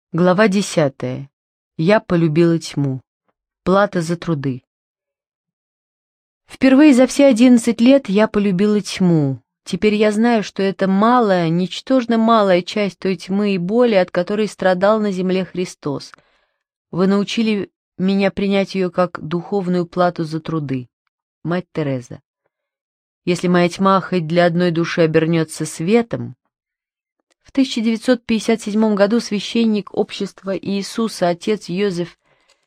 Глава 10. Я полюбила тьму. Плата за труды. Впервые за все 11 лет я полюбила тьму. Теперь я знаю, что это малая, ничтожно малая часть той тьмы и боли, от которой страдал на земле Христос. Вы научили меня принять ее как духовную плату за труды. Мать Тереза. Если моя тьма хоть для одной души обернется светом. В 1957 году священник общества Иисуса, отец Йозеф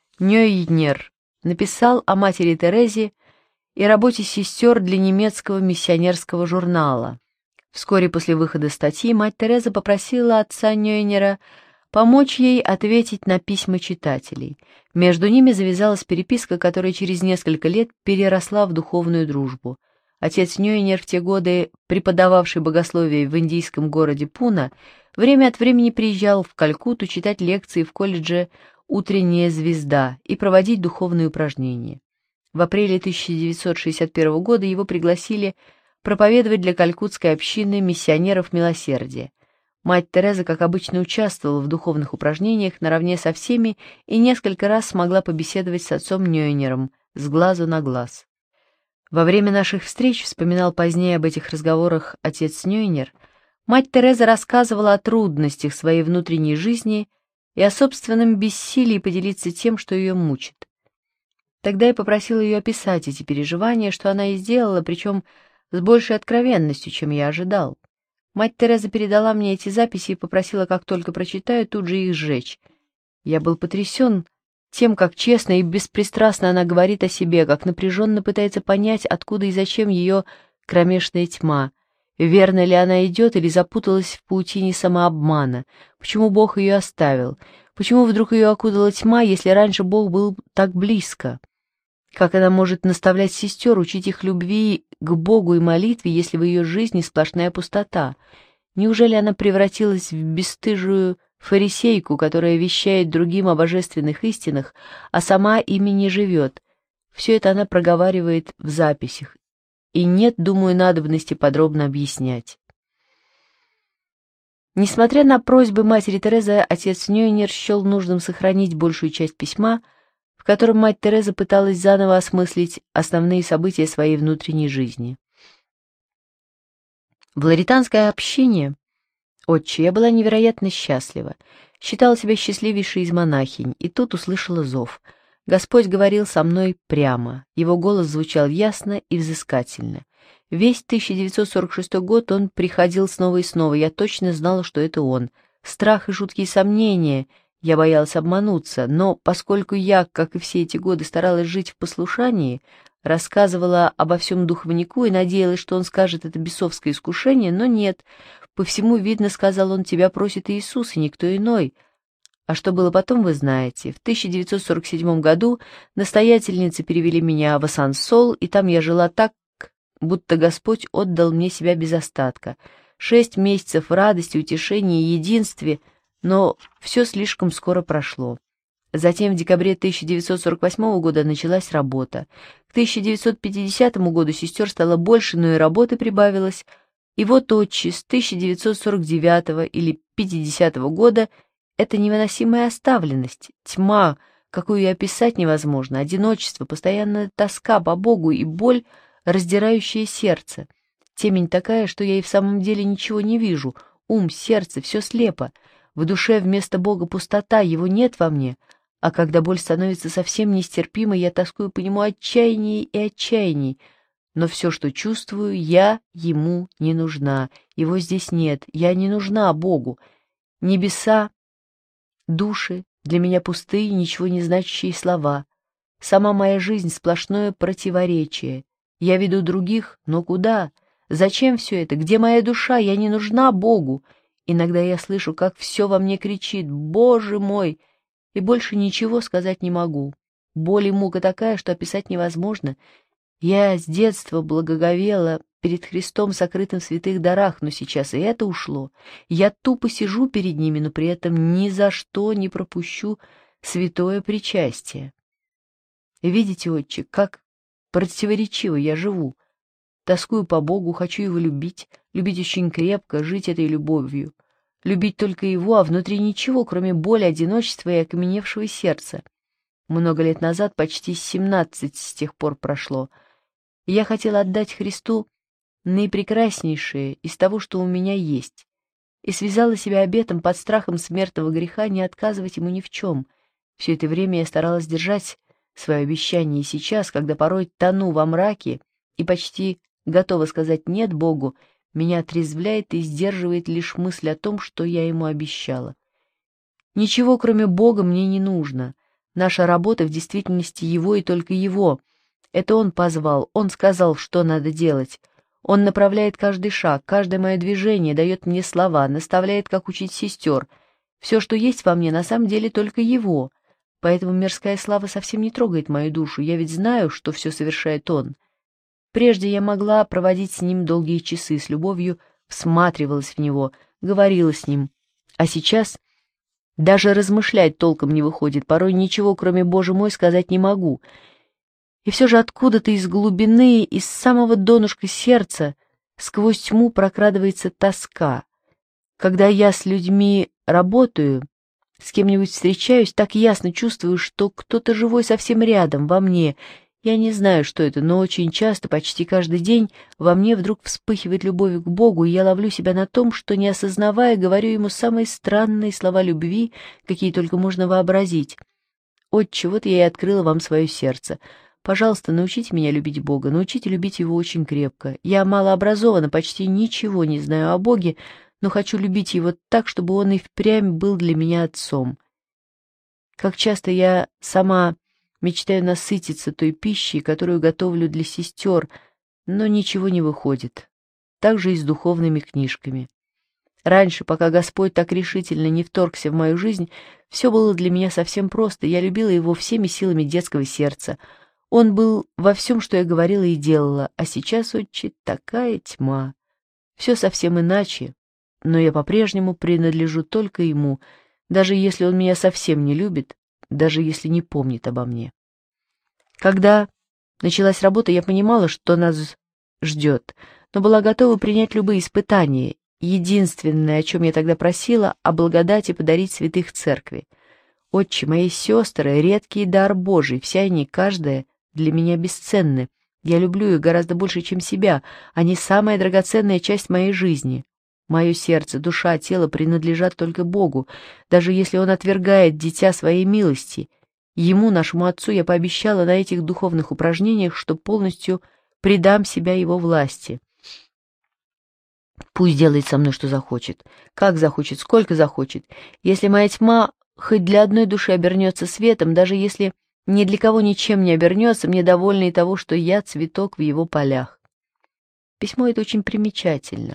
Нёйнер, написал о матери Терезе и работе сестер для немецкого миссионерского журнала. Вскоре после выхода статьи мать Тереза попросила отца Нёйнера помочь ей ответить на письма читателей. Между ними завязалась переписка, которая через несколько лет переросла в духовную дружбу. Отец Нёйнер, в те годы преподававший богословие в индийском городе Пуна, время от времени приезжал в Калькутту читать лекции в колледже «Утренняя звезда» и проводить духовные упражнения. В апреле 1961 года его пригласили проповедовать для калькуттской общины миссионеров милосердия. Мать Тереза, как обычно, участвовала в духовных упражнениях наравне со всеми и несколько раз смогла побеседовать с отцом Нёйнером с глазу на глаз. Во время наших встреч, вспоминал позднее об этих разговорах отец Нёйнер, мать Тереза рассказывала о трудностях своей внутренней жизни и о собственном бессилии поделиться тем, что ее мучит. Тогда я попросила ее описать эти переживания, что она и сделала, причем с большей откровенностью, чем я ожидал. Мать Тереза передала мне эти записи и попросила, как только прочитаю, тут же их сжечь. Я был потрясен тем, как честно и беспристрастно она говорит о себе, как напряженно пытается понять, откуда и зачем ее кромешная тьма, верно ли она идет или запуталась в паутине самообмана, почему Бог ее оставил, почему вдруг ее окутала тьма, если раньше Бог был так близко, как она может наставлять сестер, учить их любви к Богу и молитве, если в ее жизни сплошная пустота. Неужели она превратилась в бесстыжую фарисейку, которая вещает другим о божественных истинах, а сама ими не живет? Все это она проговаривает в записях, и нет, думаю, надобности подробно объяснять. Несмотря на просьбы матери Терезы, отец Нёйнер счел нужным сохранить большую часть письма, в котором мать Тереза пыталась заново осмыслить основные события своей внутренней жизни. В лоританское общение, отче, я была невероятно счастлива, считала себя счастливейшей из монахинь, и тут услышала зов. Господь говорил со мной прямо, его голос звучал ясно и взыскательно. Весь 1946 год он приходил снова и снова, я точно знала, что это он. Страх и жуткие сомнения, я боялась обмануться, но поскольку я, как и все эти годы, старалась жить в послушании, рассказывала обо всем духовнику и надеялась, что он скажет это бесовское искушение, но нет, по всему видно, сказал он, тебя просит Иисус и никто иной. А что было потом, вы знаете. В 1947 году настоятельницы перевели меня в Асансол, и там я жила так, будто Господь отдал мне себя без остатка. 6 месяцев радости, утешения и единстве, но все слишком скоро прошло. Затем в декабре 1948 года началась работа. К 1950 году сестер стало больше, но и работы прибавилось. И вот отче с 1949 или 50 года это невыносимая оставленность, тьма, какую и описать невозможно, одиночество, постоянная тоска по Богу и боль, раздирающая сердце. Темень такая, что я и в самом деле ничего не вижу, ум, сердце, все слепо. В душе вместо Бога пустота, его нет во мне, а когда боль становится совсем нестерпимой, я тоскую по нему отчаянней и отчаянней. Но все, что чувствую, я ему не нужна, его здесь нет, я не нужна Богу. Небеса, души, для меня пустые, ничего не значащие слова. Сама моя жизнь — сплошное противоречие. Я веду других, но куда? Зачем все это? Где моя душа? Я не нужна Богу. Иногда я слышу, как все во мне кричит «Боже мой!» и больше ничего сказать не могу. Боль и мука такая, что описать невозможно. Я с детства благоговела перед Христом, сокрытым в святых дарах, но сейчас и это ушло. Я тупо сижу перед ними, но при этом ни за что не пропущу святое причастие. Видите, отче, как противоречиво я живу. Тоскую по Богу, хочу его любить, любить очень крепко, жить этой любовью. любить только его, а внутри ничего, кроме боли, одиночества и окаменевшего сердца. Много лет назад, почти 17 с тех пор прошло, и я хотела отдать Христу наипрекраснейшее из того, что у меня есть, и связала себя обетом под страхом смертного греха не отказывать ему ни в чем. Все это время я старалась держать свое обещание, и сейчас, когда порой тону во мраке и почти готова сказать «нет» Богу, меня отрезвляет и сдерживает лишь мысль о том, что я ему обещала. Ничего, кроме Бога, мне не нужно. Наша работа в действительности его и только его. Это он позвал, он сказал, что надо делать. Он направляет каждый шаг, каждое мое движение, дает мне слова, наставляет, как учить сестер. Все, что есть во мне, на самом деле только его. Поэтому мирская слава совсем не трогает мою душу, я ведь знаю, что все совершает он. Прежде я могла проводить с ним долгие часы, с любовью всматривалась в него, говорила с ним. А сейчас даже размышлять толком не выходит, порой ничего, кроме «Боже мой», сказать не могу. И все же откуда-то из глубины, из самого донышка сердца, сквозь тьму прокрадывается тоска. Когда я с людьми работаю, с кем-нибудь встречаюсь, так ясно чувствую, что кто-то живой совсем рядом, во мне. Я не знаю, что это, но очень часто, почти каждый день, во мне вдруг вспыхивает любовь к Богу, и я ловлю себя на том, что, не осознавая, говорю ему самые странные слова любви, какие только можно вообразить. «Отче, вот я и открыла вам свое сердце. Пожалуйста, научите меня любить Бога, научите любить Его очень крепко. Я малообразована, почти ничего не знаю о Боге, но хочу любить Его так, чтобы Он и впрямь был для меня отцом. Как часто я сама мечтаю насытиться той пищей, которую готовлю для сестер, но ничего не выходит. Так же и с духовными книжками. Раньше, пока Господь так решительно не вторгся в мою жизнь, все было для меня совсем просто, я любила Его всеми силами детского сердца. Он был во всем, что я говорила и делала, а сейчас, отче, такая тьма. Все совсем иначе, но я по-прежнему принадлежу только Ему, даже если Он меня совсем не любит, даже если не помнит обо мне. Когда началась работа, я понимала, что нас ждет, но была готова принять любые испытания. Единственное, о чем я тогда просила, о благодати подарить святых церкви. Отче, мои сестры — редкий дар Божий, все они, каждая, для меня бесценны. Я люблю их гораздо больше, чем себя. Они самая драгоценная часть моей жизни. Мое сердце, душа, тело принадлежат только Богу, даже если Он отвергает дитя своей милости. Ему, нашему Отцу, я пообещала на этих духовных упражнениях, что полностью предам себя Его власти. Пусть делает со мной, что захочет, как захочет, сколько захочет. Если моя тьма хоть для одной души обернется светом, даже если ни для кого ничем не обернется, мне довольно и того, что я цветок в его полях. Письмо это очень примечательно.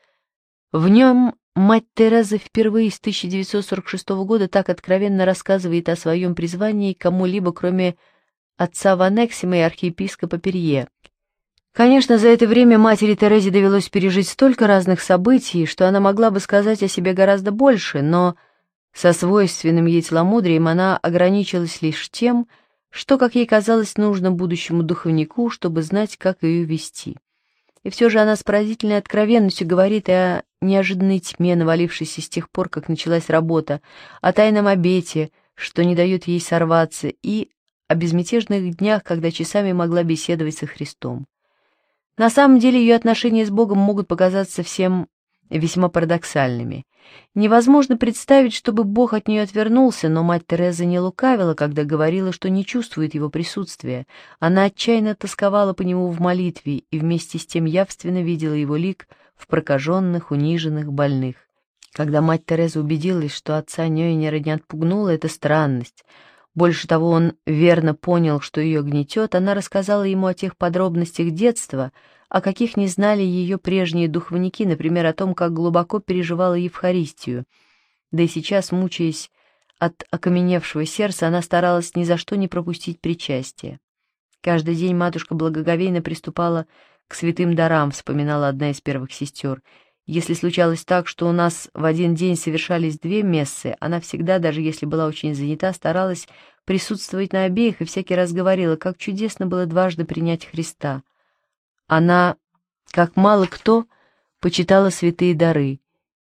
В нем мать Тереза впервые с 1946 года так откровенно рассказывает о своем призвании кому-либо, кроме отца Ванексима и архиепископа Перье. Конечно, за это время матери Терезе довелось пережить столько разных событий, что она могла бы сказать о себе гораздо больше, но со свойственным ей целомудрием она ограничилась лишь тем, что, как ей казалось, нужно будущему духовнику, чтобы знать, как ее вести. И все же она с поразительной откровенностью говорит о неожиданной тьме, навалившейся с тех пор, как началась работа, о тайном обете, что не дает ей сорваться, и о безмятежных днях, когда часами могла беседовать со Христом. На самом деле ее отношения с Богом могут показаться всем весьма парадоксальными. Невозможно представить, чтобы Бог от нее отвернулся, но мать Тереза не лукавила, когда говорила, что не чувствует его присутствия. Она отчаянно тосковала по нему в молитве и вместе с тем явственно видела его лик в прокаженных, униженных, больных. Когда мать Тереза убедилась, что отца Нёйнера не отпугнула эта странность, больше того, он верно понял, что ее гнетет, она рассказала ему о тех подробностях детства, о каких не знали ее прежние духовники, например, о том, как глубоко переживала Евхаристию. Да и сейчас, мучаясь от окаменевшего сердца, она старалась ни за что не пропустить причастие. Каждый день матушка благоговейно приступала к святым дарам, вспоминала одна из первых сестер. Если случалось так, что у нас в один день совершались 2 мессы, она всегда, даже если была очень занята, старалась присутствовать на обеих и всякий раз говорила, как чудесно было дважды принять Христа. Она, как мало кто, почитала святые дары,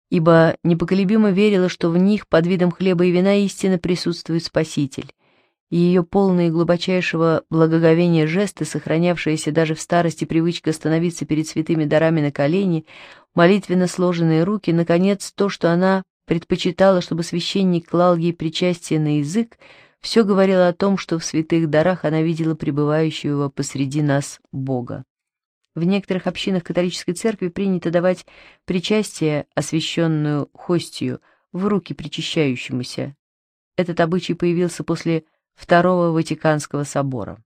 ибо непоколебимо верила, что в них под видом хлеба и вина истинно присутствует Спаситель. И ее полные глубочайшего благоговения жесты, сохранявшиеся даже в старости привычка становиться перед святыми дарами на колени, молитвенно сложенные руки, наконец, то, что она предпочитала, чтобы священник клал ей причастие на язык, все говорило о том, что в святых дарах она видела пребывающего посреди нас Бога. В некоторых общинах католической церкви принято давать причастие, освященную хостию, в руки причащающемуся. Этот обычай появился после Второго Ватиканского собора.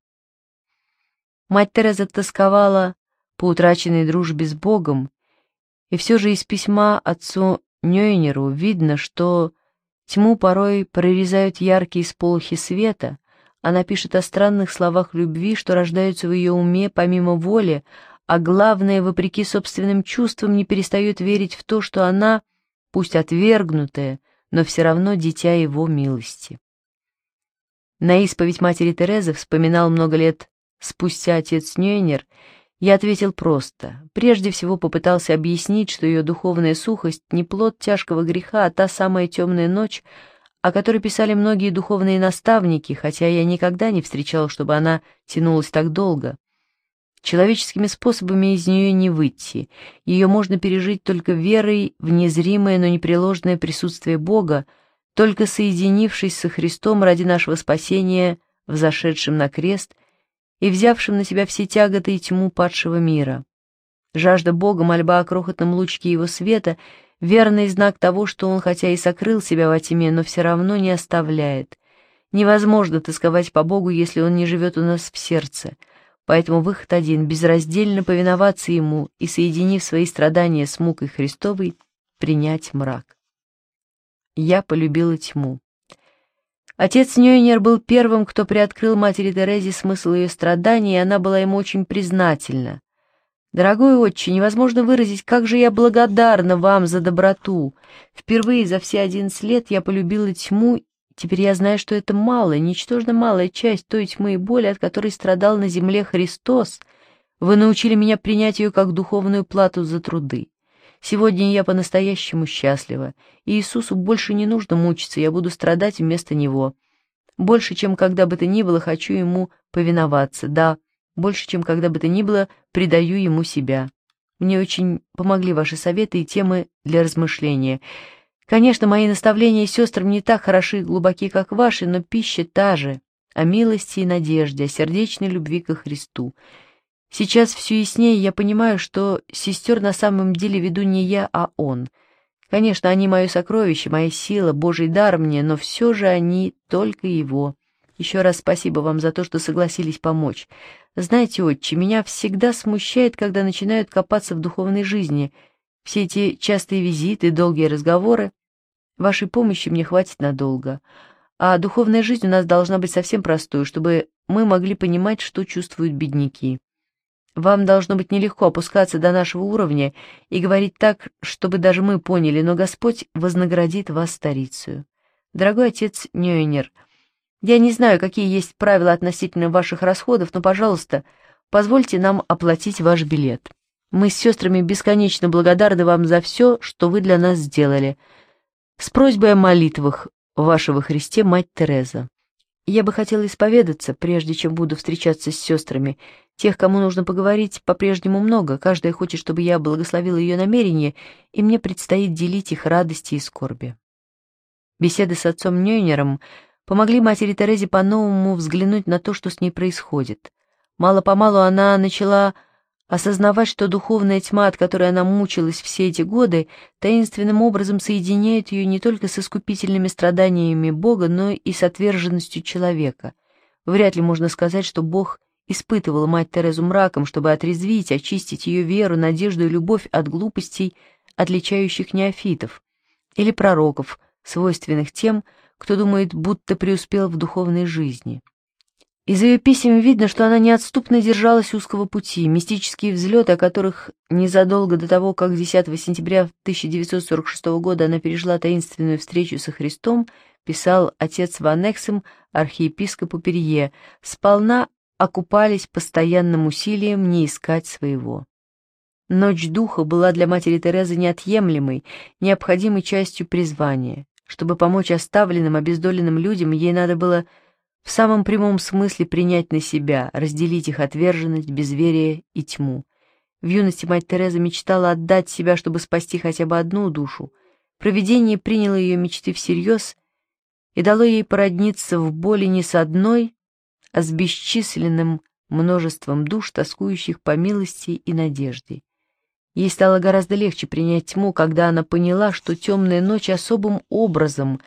Мать Тереза тосковала по утраченной дружбе с Богом, и все же из письма отцу Нёйнеру видно, что тьму порой прорезают яркие сполохи света. Она пишет о странных словах любви, что рождаются в ее уме помимо воли, а главное, вопреки собственным чувствам, не перестает верить в то, что она, пусть отвергнутая, но все равно дитя его милости. На исповедь матери Терезы вспоминал много лет спустя отец Нёйнер. Я ответил просто. Прежде всего попытался объяснить, что ее духовная сухость не плод тяжкого греха, а та самая темная ночь, о которой писали многие духовные наставники, хотя я никогда не встречал, чтобы она тянулась так долго. Человеческими способами из нее не выйти. Ее можно пережить только верой в незримое, но непреложное присутствие Бога, только соединившись со Христом ради нашего спасения, взошедшим на крест и взявшим на себя все тяготы и тьму падшего мира. Жажда Бога, мольба о крохотном лучике Его света — верный знак того, что Он хотя и сокрыл себя во тьме, но все равно не оставляет. Невозможно тосковать по Богу, если Он не живет у нас в сердце. Поэтому выход один — безраздельно повиноваться Ему и, соединив свои страдания с мукой Христовой, принять мрак. Я полюбила тьму. Отец Нёйнер был первым, кто приоткрыл матери Терезе смысл ее страданий, и она была ему очень признательна. «Дорогой отче, невозможно выразить, как же я благодарна вам за доброту. Впервые за все 11 лет я полюбила тьму, теперь я знаю, что это малая, ничтожно малая часть той тьмы и боли, от которой страдал на земле Христос. Вы научили меня принять ее как духовную плату за труды. Сегодня я по-настоящему счастлива, и Иисусу больше не нужно мучиться, я буду страдать вместо Него. Больше, чем когда бы то ни было, хочу Ему повиноваться, да, больше, чем когда бы то ни было, предаю Ему себя. Мне очень помогли ваши советы и темы для размышления. Конечно, мои наставления сестрам не так хороши и глубоки, как ваши, но пища та же, о милости и надежде, о сердечной любви ко Христу. Сейчас все яснее я понимаю, что сестер на самом деле веду не я, а Он. Конечно, они мое сокровище, моя сила, Божий дар мне, но все же они только Его. Еще раз спасибо вам за то, что согласились помочь. Знаете, отче, меня всегда смущает, когда начинают копаться в духовной жизни. Все эти частые визиты, долгие разговоры. Вашей помощи мне хватит надолго. А духовная жизнь у нас должна быть совсем простой, чтобы мы могли понимать, что чувствуют бедняки. Вам должно быть нелегко опускаться до нашего уровня и говорить так, чтобы даже мы поняли, но Господь вознаградит вас старицею. Дорогой отец Нёйнер, я не знаю, какие есть правила относительно ваших расходов, но, пожалуйста, позвольте нам оплатить ваш билет. Мы с сестрами бесконечно благодарны вам за все, что вы для нас сделали. С просьбой о молитвах вашего Христе, мать Тереза. Я бы хотела исповедаться, прежде чем буду встречаться с сестрами. Тех, кому нужно поговорить, по-прежнему много. Каждая хочет, чтобы я благословила ее намерения, и мне предстоит делить их радости и скорби. Беседы с отцом Нёйнером помогли матери Терезе по-новому взглянуть на то, что с ней происходит. Мало-помалу она начала осознавать, что духовная тьма, от которой она мучилась все эти годы, таинственным образом соединяет ее не только с искупительными страданиями Бога, но и с отверженностью человека. Вряд ли можно сказать, что Бог испытывал мать Терезу мраком, чтобы отрезвить, очистить ее веру, надежду и любовь от глупостей, отличающих неофитов, или пророков, свойственных тем, кто думает, будто преуспел в духовной жизни. Из ее писем видно, что она неотступно держалась узкого пути. Мистические взлеты, о которых незадолго до того, как 10 сентября 1946 года она пережила таинственную встречу со Христом, писал отец Ван Эксем архиепископу Перье, сполна окупались постоянным усилием не искать своего. Ночь духа была для матери Терезы неотъемлемой, необходимой частью призвания. Чтобы помочь оставленным, обездоленным людям, ей надо было в самом прямом смысле принять на себя, разделить их отверженность, безверие и тьму. В юности мать Тереза мечтала отдать себя, чтобы спасти хотя бы одну душу. Провидение приняло ее мечты всерьез и дало ей породниться в боли не с одной, а с бесчисленным множеством душ, тоскующих по милости и надежде. Ей стало гораздо легче принять тьму, когда она поняла, что темная ночь особым образом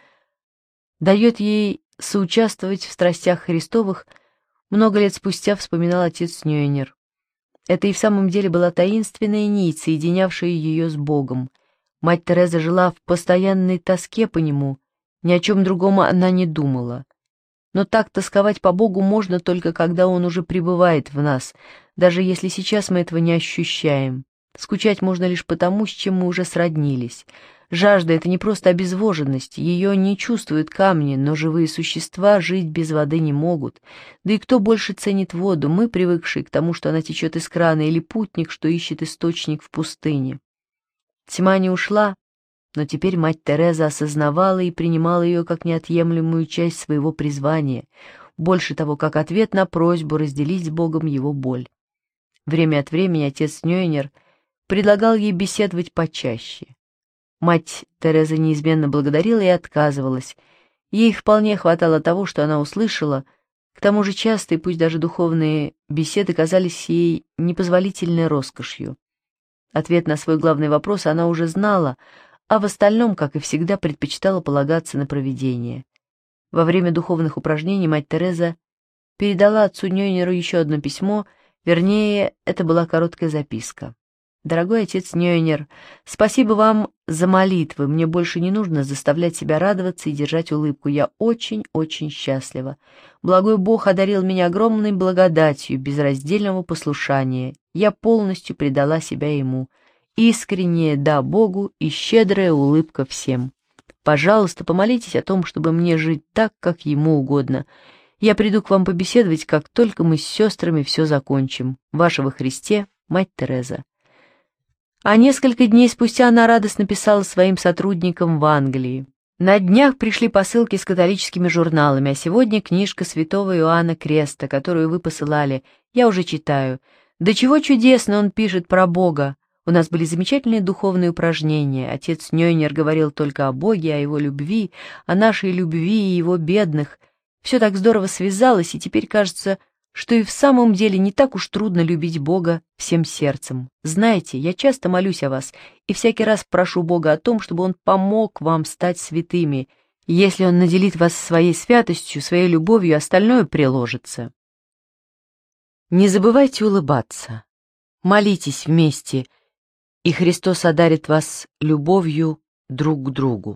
дает ей соучаствовать в страстях Христовых. Много лет спустя вспоминал отец Нёйнер. Это и в самом деле была таинственная нить, соединявшая ее с Богом. Мать Тереза жила в постоянной тоске по нему, ни о чем другом она не думала. Но так тосковать по Богу можно только когда Он уже пребывает в нас, даже если сейчас мы этого не ощущаем. Скучать можно лишь потому, с чем мы уже сроднились. Жажда — это не просто обезвоженность, ее не чувствуют камни, но живые существа жить без воды не могут. Да и кто больше ценит воду, мы, привыкшие к тому, что она течет из крана, или путник, что ищет источник в пустыне? Тьма не ушла, но теперь мать Тереза осознавала и принимала ее как неотъемлемую часть своего призвания, больше того, как ответ на просьбу разделить с Богом его боль. Время от времени отец Нёйнер предлагал ей беседовать почаще. Мать Тереза неизменно благодарила и отказывалась. Ей вполне хватало того, что она услышала. К тому же частые, пусть даже духовные беседы казались ей непозволительной роскошью. Ответ на свой главный вопрос она уже знала, а в остальном, как и всегда, предпочитала полагаться на провидение. Во время духовных упражнений мать Тереза передала отцу Нёйнеру еще одно письмо, вернее, это была короткая записка. «Дорогой отец Нёйнер, спасибо вам за молитвы, мне больше не нужно заставлять себя радоваться и держать улыбку, я очень-очень счастлива. Благой Бог одарил меня огромной благодатью безраздельного послушания, я полностью предала себя Ему. Искреннее «да» Богу и щедрая улыбка всем. Пожалуйста, помолитесь о том, чтобы мне жить так, как Ему угодно. Я приду к вам побеседовать, как только мы с сестрами все закончим. Ваша во Христе, мать Тереза». А несколько дней спустя она радостно писала своим сотрудникам в Англии. На днях пришли посылки с католическими журналами, а сегодня книжка святого Иоанна Креста, которую вы посылали. Я уже читаю. Да чего чудесно он пишет про Бога. У нас были замечательные духовные упражнения. Отец Нёйнер говорил только о Боге, о его любви, о нашей любви и его бедных. Все так здорово связалось, и теперь кажется, что и в самом деле не так уж трудно любить Бога всем сердцем. Знаете, я часто молюсь о вас и всякий раз прошу Бога о том, чтобы Он помог вам стать святыми. Если Он наделит вас своей святостью, своей любовью, остальное приложится. Не забывайте улыбаться. Молитесь вместе, и Христос одарит вас любовью друг к другу.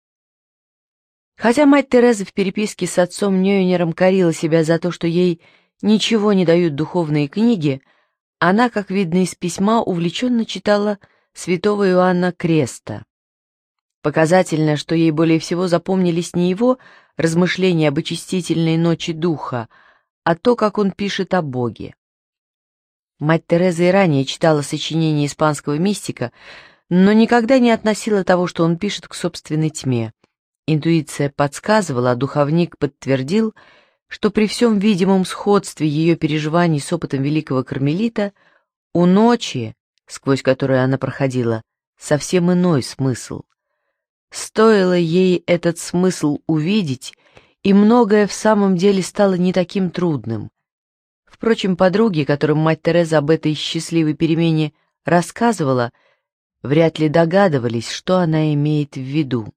Хотя мать Тереза в переписке с отцом Нёйнером корила себя за то, что ей ничего не дают духовные книги, она, как видно из письма, увлеченно читала святого Иоанна Креста. Показательно, что ей более всего запомнились не его размышления об очистительной ночи духа, а то, как он пишет о Боге. Мать Тереза и ранее читала сочинения испанского мистика, но никогда не относила того, что он пишет, к собственной тьме. Интуиция подсказывала, а духовник подтвердил, что при всем видимом сходстве ее переживаний с опытом великого кармелита у ночи, сквозь которую она проходила, совсем иной смысл. Стоило ей этот смысл увидеть, и многое в самом деле стало не таким трудным. Впрочем, подруги, которым мать Тереза об этой счастливой перемене рассказывала, вряд ли догадывались, что она имеет в виду.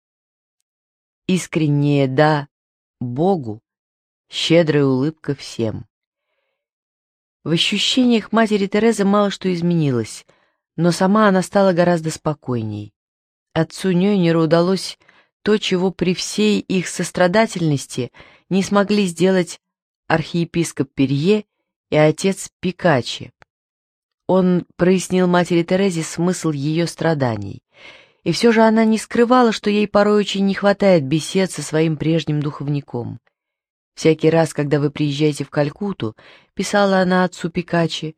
Искреннее «да» Богу, щедрая улыбка всем. В ощущениях матери Терезы мало что изменилось, но сама она стала гораздо спокойней. Отцу Нёйнеру удалось то, чего при всей их сострадательности не смогли сделать архиепископ Перье и отец Пикачи. Он прояснил матери Терезе смысл ее страданий, и все же она не скрывала, что ей порой очень не хватает бесед со своим прежним духовником. «Всякий раз, когда вы приезжаете в Калькутту, — писала она отцу Пикачи, —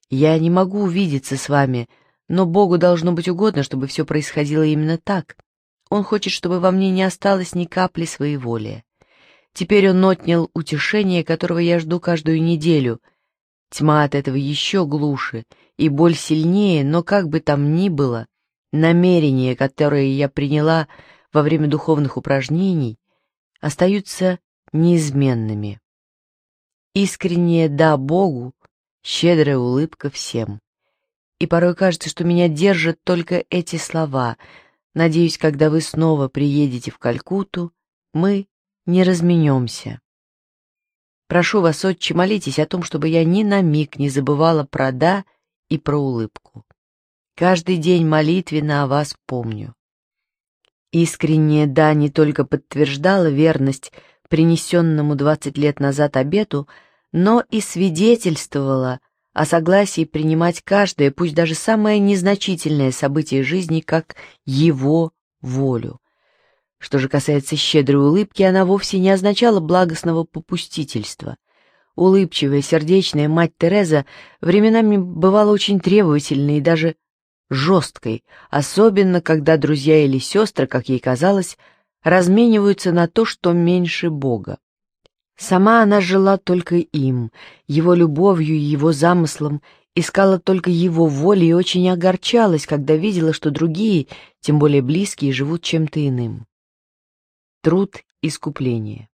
Я не могу увидеться с вами, но Богу должно быть угодно, чтобы все происходило именно так. Он хочет, чтобы во мне не осталось ни капли своеволия. Теперь он отнял утешение, которого я жду каждую неделю. Тьма от этого еще глуше, и боль сильнее, но как бы там ни было, намерения, которые я приняла во время духовных упражнений, остаются неизменными. Искреннее «да» Богу, щедрая улыбка всем. И порой кажется, что меня держат только эти слова. Надеюсь, когда вы снова приедете в Калькутту, мы не разменемся. Прошу вас, отче, молитесь о том, чтобы я ни на миг не забывала про «да» и про улыбку. Каждый день молитвенно о вас помню. Искреннее «да» не только подтверждало верность принесенному 20 лет назад обету, но и свидетельствовало о согласии принимать каждое, пусть даже самое незначительное событие жизни, как его волю. Что же касается щедрой улыбки, она вовсе не означала благостного попустительства. Улыбчивая, сердечная мать Тереза временами бывала очень требовательной и даже жесткой, особенно когда друзья или сестры, как ей казалось, размениваются на то, что меньше Бога. Сама она жила только им, его любовью и его замыслом, искала только его воли и очень огорчалась, когда видела, что другие, тем более близкие, живут чем-то иным. Труд искупления.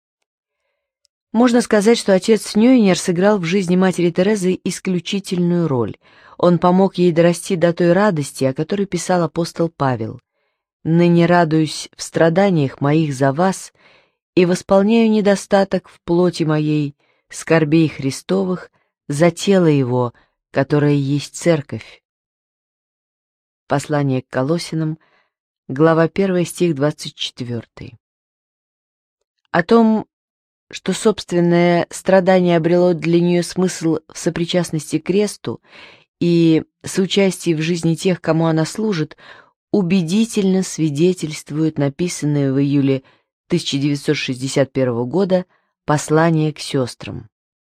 Можно сказать, что отец Нёйнер сыграл в жизни матери Терезы исключительную роль. Он помог ей дорасти до той радости, о которой писал апостол Павел. «Ныне радуюсь в страданиях моих за вас и восполняю недостаток в плоти моей, скорбей Христовых, за тело его, которое есть церковь». Послание к Колоссянам, глава 1, стих 24. О том, что собственное страдание обрело для нее смысл в сопричастности к кресту и соучастии в жизни тех, кому она служит, убедительно свидетельствует написанное в июле 1961 года послание к сестрам.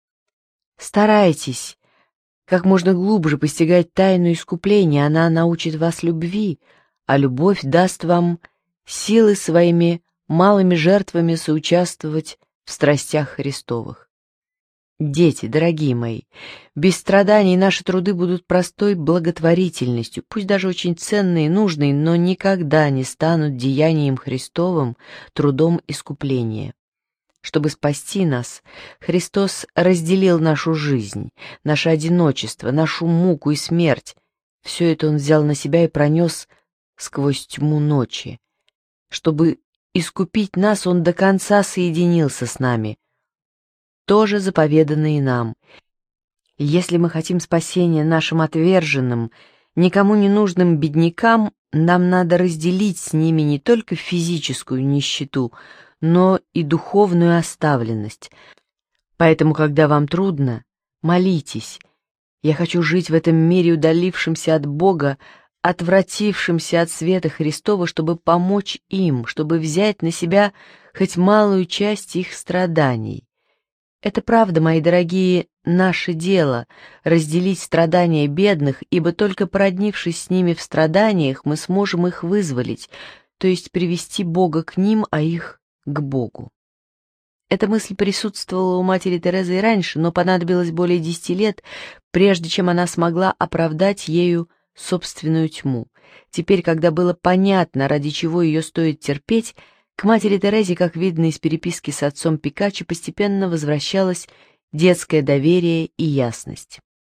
Старайтесь как можно глубже постигать тайну искупления, она научит вас любви, а любовь даст вам силы своими малыми жертвами соучаствовать в страстях Христовых. Дети, дорогие мои, без страданий наши труды будут простой благотворительностью, пусть даже очень ценной и нужной, но никогда не станут деянием Христовым, трудом искупления. Чтобы спасти нас, Христос разделил нашу жизнь, наше одиночество, нашу муку и смерть. Все это Он взял на себя и пронес сквозь тьму ночи. Чтобы искупить нас, Он до конца соединился с нами. Тоже заповедано и нам. Если мы хотим спасения нашим отверженным, никому не нужным беднякам, нам надо разделить с ними не только физическую нищету, но и духовную оставленность. Поэтому, когда вам трудно, молитесь. Я хочу жить в этом мире, удалившемся от Бога, отвратившимся от света Христова, чтобы помочь им, чтобы взять на себя хоть малую часть их страданий. Это правда, мои дорогие, наше дело — разделить страдания бедных, ибо только породнившись с ними в страданиях, мы сможем их вызволить, то есть привести Бога к ним, а их к Богу. Эта мысль присутствовала у матери Терезы и раньше, но понадобилось более 10 лет, прежде чем она смогла оправдать ею собственную тьму. Теперь, когда было понятно, ради чего ее стоит терпеть, к матери Терезе, как видно из переписки с отцом Пикаччо, постепенно возвращалось детское доверие и ясность.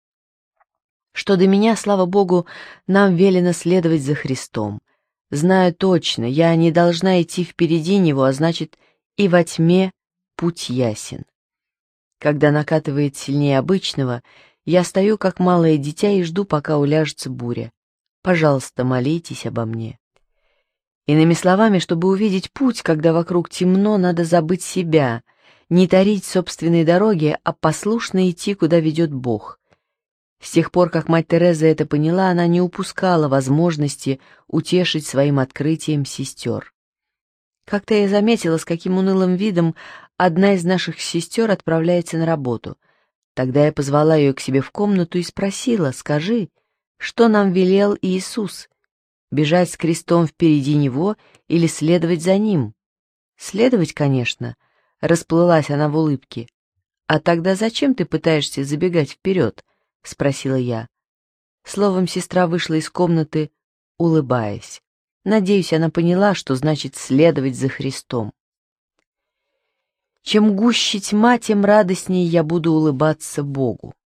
Что до меня, слава Богу, нам велено следовать за Христом. Знаю точно, я не должна идти впереди Него, а значит, и во тьме путь ясен. Когда накатывает сильнее обычного, я стою, как малое дитя, и жду, пока уляжется буря. Пожалуйста, молитесь обо мне. Иными словами, чтобы увидеть путь, когда вокруг темно, надо забыть себя, не тарить собственные дороги, а послушно идти, куда ведет Бог. С тех пор, как мать Тереза это поняла, она не упускала возможности утешить своим открытием сестер. Как-то я заметила, с каким унылым видом одна из наших сестер отправляется на работу. Тогда я позвала ее к себе в комнату и спросила: «Скажи, что нам велел Иисус? Бежать с крестом впереди Него или следовать за Ним?» «Следовать, конечно», — расплылась она в улыбке. «А тогда зачем ты пытаешься забегать вперед?» — спросила я. Словом, сестра вышла из комнаты, улыбаясь. Надеюсь, она поняла, что значит следовать за Христом. Чем гуще тьма, тем радостнее я буду улыбаться Богу.